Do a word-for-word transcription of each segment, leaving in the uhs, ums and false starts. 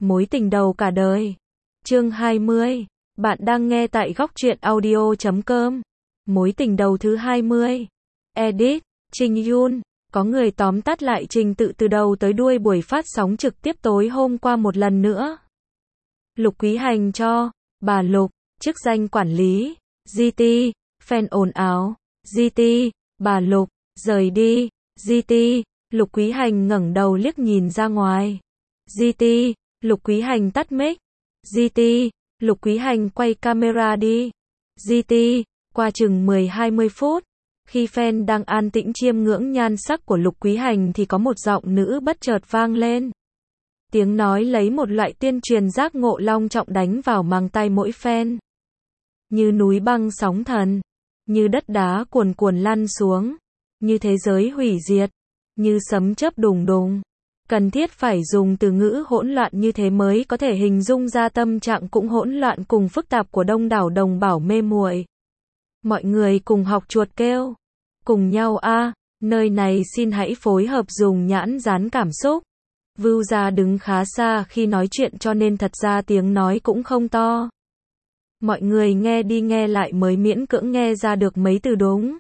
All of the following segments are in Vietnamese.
Mối tình đầu cả đời. Chương hai mươi. Bạn đang nghe tại góc truyện audio chấm com. Mối tình đầu thứ hai mươi. Edit, Trình Yun. Có người tóm tắt lại trình tự từ đầu tới đuôi buổi phát sóng trực tiếp tối hôm qua một lần nữa. Lục Quý Hành cho bà Lục chức danh quản lý. giê tê, fan ồn ào. giê tê, bà Lục rời đi. giê tê, Lục Quý Hành ngẩng đầu liếc nhìn ra ngoài. giê tê, Lục Quý Hành tắt mic. giê tê, Lục Quý Hành quay camera đi. giê tê, qua chừng mười hai mươi phút, khi fan đang an tĩnh chiêm ngưỡng nhan sắc của Lục Quý Hành thì có một giọng nữ bất chợt vang lên. Tiếng nói lấy một loại tuyên truyền giác ngộ long trọng đánh vào mang tai mỗi fan. Như núi băng sóng thần, như đất đá cuồn cuộn lăn xuống, như thế giới hủy diệt, như sấm chớp đùng đùng. Cần thiết phải dùng từ ngữ hỗn loạn như thế mới có thể hình dung ra tâm trạng cũng hỗn loạn cùng phức tạp của đông đảo đồng bào mê muội. Mọi người cùng học chuột kêu. Cùng nhau a, à, nơi này xin hãy phối hợp dùng nhãn dán cảm xúc. Vưu Gia đứng khá xa khi nói chuyện cho nên thật ra tiếng nói cũng không to. Mọi người nghe đi nghe lại mới miễn cưỡng nghe ra được mấy từ đúng.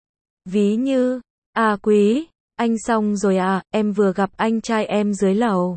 Ví như, à Quý, anh xong rồi à, em vừa gặp anh trai em dưới lầu.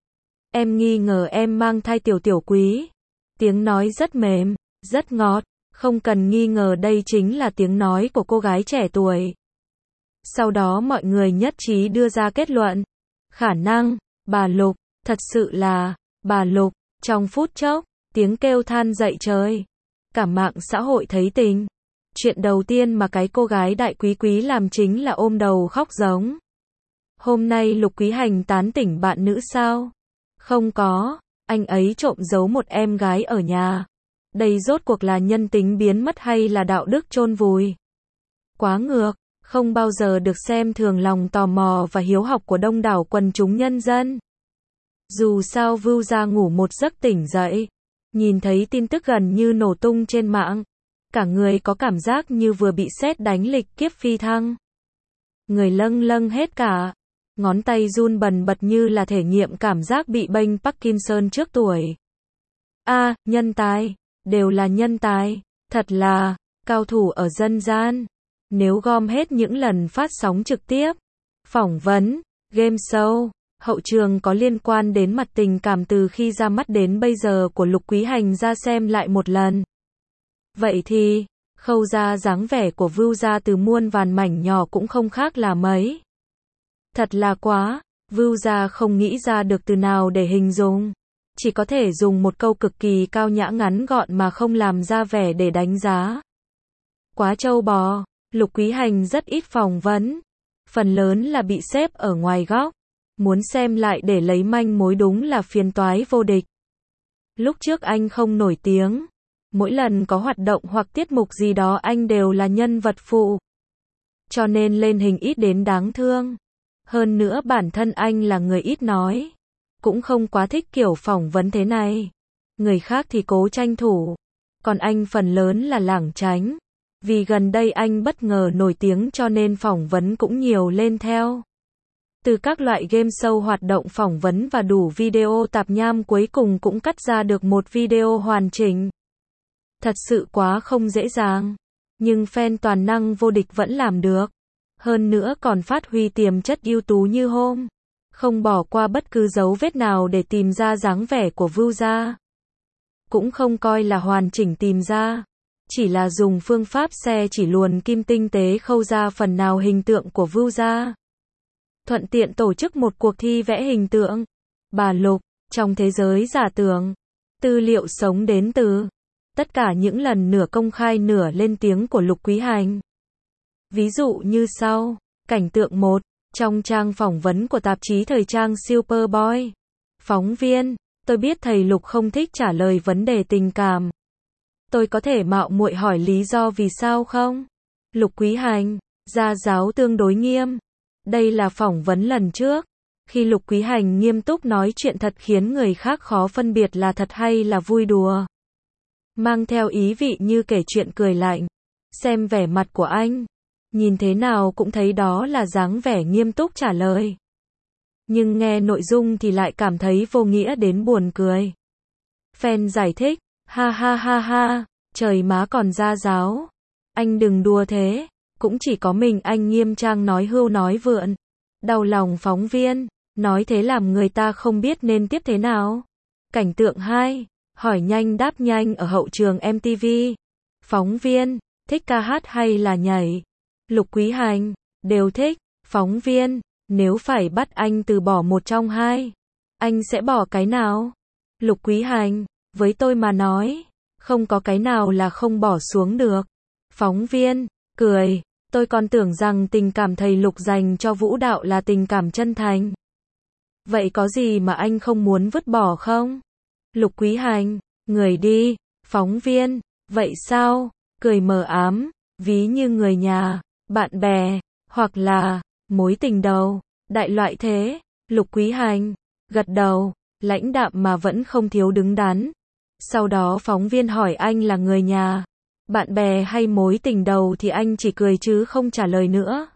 Em nghi ngờ em mang thai tiểu tiểu Quý. Tiếng nói rất mềm, rất ngọt, không cần nghi ngờ đây chính là tiếng nói của cô gái trẻ tuổi. Sau đó mọi người nhất trí đưa ra kết luận. Khả năng, bà Lục, thật sự là, bà Lục, trong phút chốc, tiếng kêu than dậy trời. Cả mạng xã hội thấy tình. Chuyện đầu tiên mà cái cô gái Đại Quý Quý làm chính là ôm đầu khóc giống. Hôm nay Lục Quý Hành tán tỉnh bạn nữ sao? Không có, anh ấy trộm giấu một em gái ở nhà. Đây rốt cuộc là nhân tính biến mất hay là đạo đức chôn vùi? Quá ngược, không bao giờ được xem thường lòng tò mò và hiếu học của đông đảo quần chúng nhân dân. Dù sao Vưu Gia ngủ một giấc tỉnh dậy, nhìn thấy tin tức gần như nổ tung trên mạng. Cả người có cảm giác như vừa bị sét đánh lịch kiếp phi thăng. Người lâng lâng hết cả. Ngón tay run bần bật như là thể nghiệm cảm giác bị bệnh Parkinson trước tuổi. A, à, nhân tài. Đều là nhân tài. Thật là, cao thủ ở dân gian. Nếu gom hết những lần phát sóng trực tiếp, phỏng vấn, game show, hậu trường có liên quan đến mặt tình cảm từ khi ra mắt đến bây giờ của Lục Quý Hành ra xem lại một lần. Vậy thì, khâu ra dáng vẻ của Vưu Gia từ muôn vàn mảnh nhỏ cũng không khác là mấy. Thật là quá, Vưu Gia không nghĩ ra được từ nào để hình dung. Chỉ có thể dùng một câu cực kỳ cao nhã ngắn gọn mà không làm ra vẻ để đánh giá. Quá trâu bò, Lục Quý Hành rất ít phỏng vấn. Phần lớn là bị xếp ở ngoài góc. Muốn xem lại để lấy manh mối đúng là phiền toái vô địch. Lúc trước anh không nổi tiếng. Mỗi lần có hoạt động hoặc tiết mục gì đó anh đều là nhân vật phụ. Cho nên lên hình ít đến đáng thương. Hơn nữa bản thân anh là người ít nói. Cũng không quá thích kiểu phỏng vấn thế này. Người khác thì cố tranh thủ. Còn anh phần lớn là lảng tránh. Vì gần đây anh bất ngờ nổi tiếng cho nên phỏng vấn cũng nhiều lên theo. Từ các loại game show hoạt động phỏng vấn và đủ video tạp nham cuối cùng cũng cắt ra được một video hoàn chỉnh. Thật sự quá không dễ dàng. Nhưng fan toàn năng vô địch vẫn làm được. Hơn nữa còn phát huy tiềm chất ưu tú như hôm. Không bỏ qua bất cứ dấu vết nào để tìm ra dáng vẻ của Vưu Gia. Cũng không coi là hoàn chỉnh tìm ra. Chỉ là dùng phương pháp xe chỉ luồn kim tinh tế khâu ra phần nào hình tượng của Vưu Gia. Thuận tiện tổ chức một cuộc thi vẽ hình tượng. Bà Lục, trong thế giới giả tưởng. Tư liệu sống đến từ tất cả những lần nửa công khai nửa lên tiếng của Lục Quý Hành. Ví dụ như sau. Cảnh tượng một. Trong trang phỏng vấn của tạp chí thời trang Superboy. Phóng viên, tôi biết thầy Lục không thích trả lời vấn đề tình cảm. Tôi có thể mạo muội hỏi lý do vì sao không? Lục Quý Hành, gia giáo tương đối nghiêm. Đây là phỏng vấn lần trước. Khi Lục Quý Hành nghiêm túc nói chuyện thật khiến người khác khó phân biệt là thật hay là vui đùa. Mang theo ý vị như kể chuyện cười lạnh. Xem vẻ mặt của anh. Nhìn thế nào cũng thấy đó là dáng vẻ nghiêm túc trả lời. nhưng nghe nội dung thì lại cảm thấy vô nghĩa đến buồn cười. Fan giải thích, ha ha ha ha, trời má còn ra giáo. Anh đừng đùa thế, cũng chỉ có mình anh nghiêm trang nói hưu nói vượn. Đau lòng phóng viên, nói thế làm người ta không biết nên tiếp thế nào. Cảnh tượng hai, hỏi nhanh đáp nhanh ở hậu trường em tê vê. Phóng viên, thích ca hát hay là nhảy? Lục Quý Hành, đều thích. Phóng viên, nếu phải bắt anh từ bỏ một trong hai, anh sẽ bỏ cái nào? Lục Quý Hành, với tôi mà nói, không có cái nào là không bỏ xuống được. Phóng viên, cười, tôi còn tưởng rằng tình cảm thầy Lục dành cho vũ đạo là tình cảm chân thành. Vậy có gì mà anh không muốn vứt bỏ không? Lục Quý Hành, người đi. Phóng viên, vậy sao? Cười mờ ám, ví như người nhà, bạn bè, hoặc là mối tình đầu, đại loại thế. Lục Quý Hành, gật đầu, lãnh đạm mà vẫn không thiếu đứng đắn. Sau đó phóng viên hỏi anh là người nhà, bạn bè hay mối tình đầu thì anh chỉ cười chứ không trả lời nữa.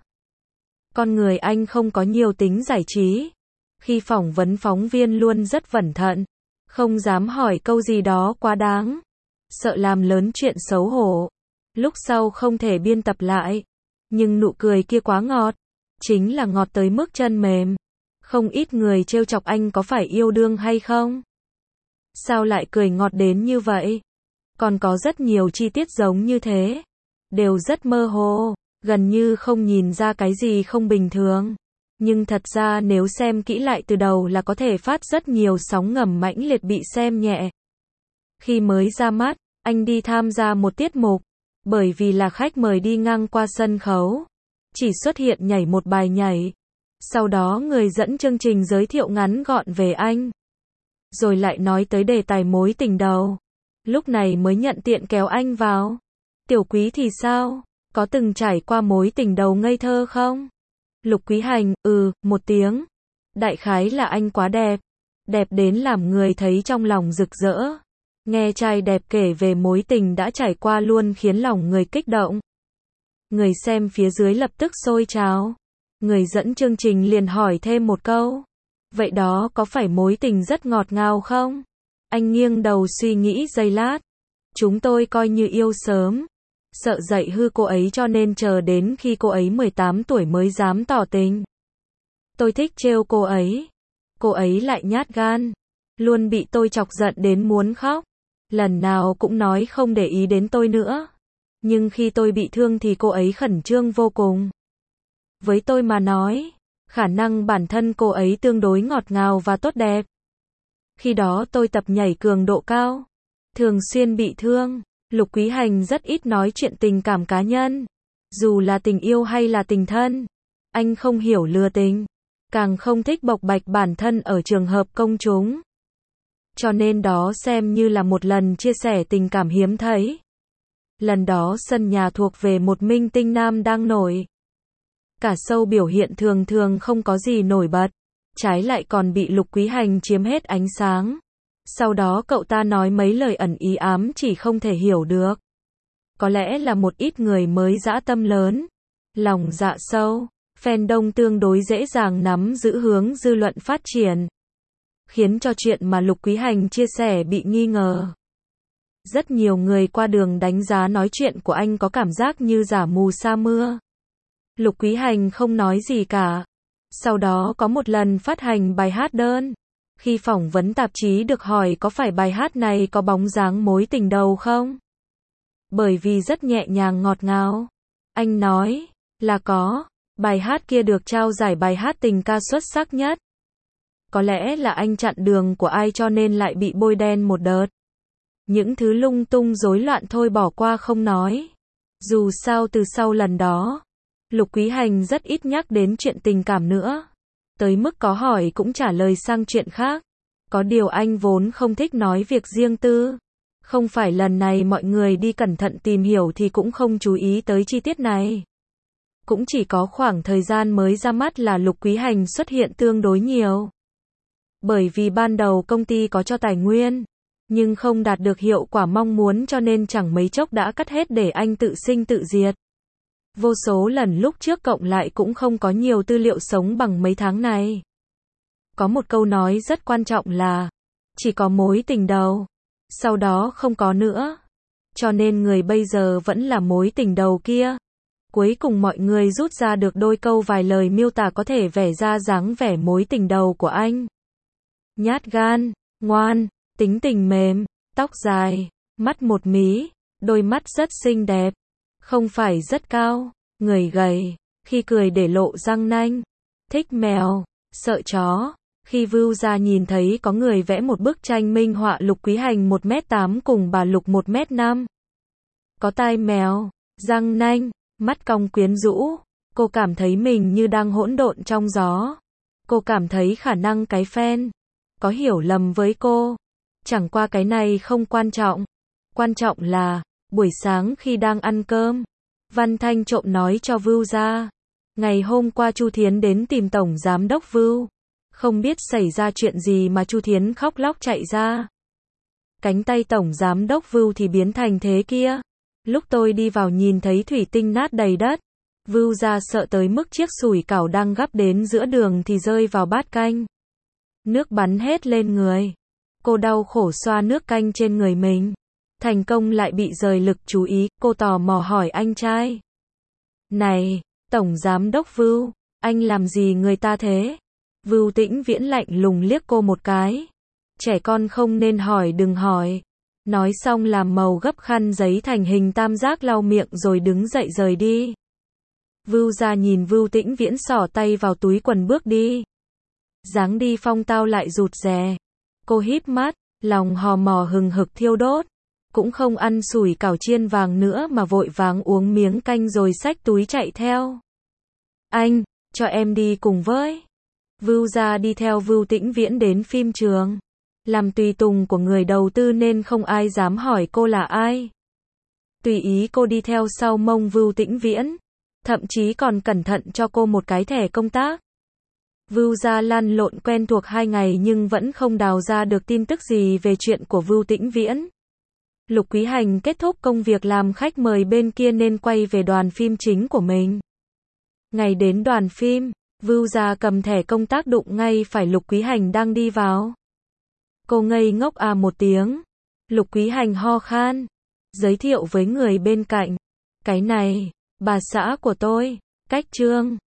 Con người anh không có nhiều tính giải trí. Khi phỏng vấn phóng viên luôn rất cẩn thận, không dám hỏi câu gì đó quá đáng, sợ làm lớn chuyện xấu hổ. Lúc sau không thể biên tập lại, nhưng nụ cười kia quá ngọt, chính là ngọt tới mức chân mềm. Không ít người trêu chọc anh có phải yêu đương hay không? Sao lại cười ngọt đến như vậy? Còn có rất nhiều chi tiết giống như thế, đều rất mơ hồ, gần như không nhìn ra cái gì không bình thường. Nhưng thật ra nếu xem kỹ lại từ đầu là có thể phát rất nhiều sóng ngầm mãnh liệt bị xem nhẹ. Khi mới ra mắt, anh đi tham gia một tiết mục, bởi vì là khách mời đi ngang qua sân khấu, chỉ xuất hiện nhảy một bài nhảy. Sau đó người dẫn chương trình giới thiệu ngắn gọn về anh, rồi lại nói tới đề tài mối tình đầu. Lúc này mới nhận tiện kéo anh vào. Tiểu Quý thì sao? Có từng trải qua mối tình đầu ngây thơ không? Lục Quý Hành, ừ, một tiếng. Đại khái là anh quá đẹp. Đẹp đến làm người thấy trong lòng rực rỡ. Nghe trai đẹp kể về mối tình đã trải qua luôn khiến lòng người kích động. Người xem phía dưới lập tức sôi trào. Người dẫn chương trình liền hỏi thêm một câu. Vậy đó có phải mối tình rất ngọt ngào không? Anh nghiêng đầu suy nghĩ giây lát. Chúng tôi coi như yêu sớm. Sợ dạy hư cô ấy cho nên chờ đến khi cô ấy mười tám tuổi mới dám tỏ tình. Tôi thích trêu cô ấy. Cô ấy lại nhát gan. Luôn bị tôi chọc giận đến muốn khóc. Lần nào cũng nói không để ý đến tôi nữa. Nhưng khi tôi bị thương thì cô ấy khẩn trương vô cùng. Với tôi mà nói, khả năng bản thân cô ấy tương đối ngọt ngào và tốt đẹp. Khi đó tôi tập nhảy cường độ cao, thường xuyên bị thương. Lục Quý Hành rất ít nói chuyện tình cảm cá nhân, dù là tình yêu hay là tình thân. Anh không hiểu lừa tình, càng không thích bộc bạch bản thân ở trường hợp công chúng. Cho nên đó xem như là một lần chia sẻ tình cảm hiếm thấy. Lần đó sân nhà thuộc về một minh tinh nam đang nổi. Cả show biểu hiện thường thường không có gì nổi bật, trái lại còn bị Lục Quý Hành chiếm hết ánh sáng. Sau đó cậu ta nói mấy lời ẩn ý ám chỉ không thể hiểu được. Có lẽ là một ít người mới dã tâm lớn, lòng dạ sâu, fan đông tương đối dễ dàng nắm giữ hướng dư luận phát triển, khiến cho chuyện mà Lục Quý Hành chia sẻ bị nghi ngờ. Rất nhiều người qua đường đánh giá nói chuyện của anh có cảm giác như giả mù sa mưa. Lục Quý Hành không nói gì cả. Sau đó có một lần phát hành bài hát đơn. Khi phỏng vấn tạp chí được hỏi có phải bài hát này có bóng dáng mối tình đầu không? Bởi vì rất nhẹ nhàng ngọt ngào. Anh nói là có. Bài hát kia được trao giải bài hát tình ca xuất sắc nhất. Có lẽ là anh chặn đường của ai cho nên lại bị bôi đen một đợt. Những thứ lung tung rối loạn thôi bỏ qua không nói. Dù sao từ sau lần đó, Lục Quý Hành rất ít nhắc đến chuyện tình cảm nữa. Tới mức có hỏi cũng trả lời sang chuyện khác. Có điều anh vốn không thích nói việc riêng tư. Không phải lần này mọi người đi cẩn thận tìm hiểu thì cũng không chú ý tới chi tiết này. Cũng chỉ có khoảng thời gian mới ra mắt là Lục Quý Hành xuất hiện tương đối nhiều. Bởi vì ban đầu công ty có cho tài nguyên, nhưng không đạt được hiệu quả mong muốn cho nên chẳng mấy chốc đã cắt hết để anh tự sinh tự diệt. Vô số lần lúc trước cộng lại cũng không có nhiều tư liệu sống bằng mấy tháng này. Có một câu nói rất quan trọng là, chỉ có mối tình đầu, sau đó không có nữa. Cho nên người bây giờ vẫn là mối tình đầu kia. Cuối cùng mọi người rút ra được đôi câu vài lời miêu tả có thể vẽ ra dáng vẻ mối tình đầu của anh. Nhát gan, ngoan, tính tình mềm, tóc dài, mắt một mí, đôi mắt rất xinh đẹp, không phải rất cao, người gầy, khi cười để lộ răng nanh, thích mèo, sợ chó. Khi Vưu Gia nhìn thấy có người vẽ một bức tranh minh họa Lục Quý Hành một mét tám cùng bà Lục một mét năm, có tai mèo, răng nanh, mắt cong quyến rũ, cô cảm thấy mình như đang hỗn độn trong gió. Cô cảm thấy khả năng cái fan có hiểu lầm với cô. Chẳng qua cái này không quan trọng. Quan trọng là, buổi sáng khi đang ăn cơm, Văn Thanh trộm nói cho Vưu Gia. Ngày hôm qua Chu Thiến đến tìm Tổng Giám đốc Vưu. Không biết xảy ra chuyện gì mà Chu Thiến khóc lóc chạy ra. Cánh tay Tổng Giám đốc Vưu thì biến thành thế kia. Lúc tôi đi vào nhìn thấy thủy tinh nát đầy đất. Vưu Gia sợ tới mức chiếc sủi cảo đang gắp đến giữa đường thì rơi vào bát canh. Nước bắn hết lên người. Cô đau khổ xoa nước canh trên người mình. Thành công lại bị rời lực chú ý, cô tò mò hỏi anh trai. Này, Tổng Giám đốc Vưu, anh làm gì người ta thế? Vưu Tĩnh Viễn lạnh lùng liếc cô một cái. Trẻ con không nên hỏi đừng hỏi. Nói xong làm màu gấp khăn giấy thành hình tam giác lau miệng rồi đứng dậy rời đi. Vưu Gia nhìn Vưu Tĩnh Viễn xỏ tay vào túi quần bước đi. Dáng đi phong tao lại rụt rè. Cô híp mắt, lòng hò mò hừng hực thiêu đốt. Cũng không ăn sủi cảo chiên vàng nữa mà vội vàng uống miếng canh rồi xách túi chạy theo. Anh, cho em đi cùng với. Vưu Gia đi theo Vưu Tĩnh Viễn đến phim trường. Làm tùy tùng của người đầu tư nên không ai dám hỏi cô là ai. Tùy ý cô đi theo sau mông Vưu Tĩnh Viễn. Thậm chí còn cẩn thận cho cô một cái thẻ công tác. Vưu Gia lăn lộn quen thuộc hai ngày nhưng vẫn không đào ra được tin tức gì về chuyện của Vưu Tĩnh Viễn. Lục Quý Hành kết thúc công việc làm khách mời bên kia nên quay về đoàn phim chính của mình. Ngày đến đoàn phim, Vưu Gia cầm thẻ công tác đụng ngay phải Lục Quý Hành đang đi vào. Cô ngây ngốc à một tiếng. Lục Quý Hành ho khan, giới thiệu với người bên cạnh. Cái này, bà xã của tôi, Cách Trương.